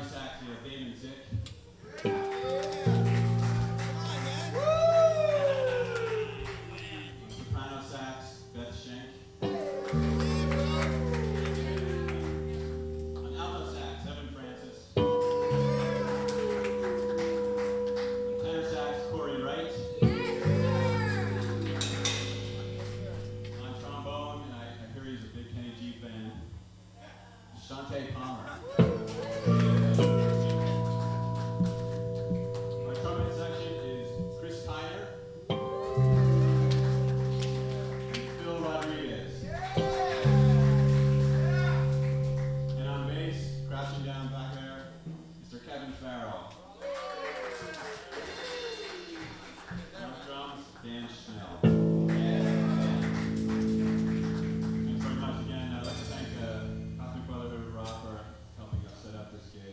sax, we have Damon Zick. Soprano sax, Beth Schenk. On alto sax, Evan Francis. On tenor sax, Corey Wright. On trombone, and I hear he's a big Kenny G fan, Shante Palmer. Our trumpet section is Chris Tyner and Phil Rodriguez. And on bass, crouching down back there, Mr. Kevin Farrell. And on drums, Dan Schnell. Thanks very much again. I'd like to thank Cosmic Brotherhood of Rock for helping us set up this gig.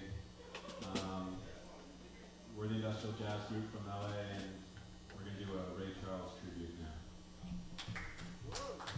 We're the industrial jazz group from LA, and we're going to do a Ray Charles tribute now.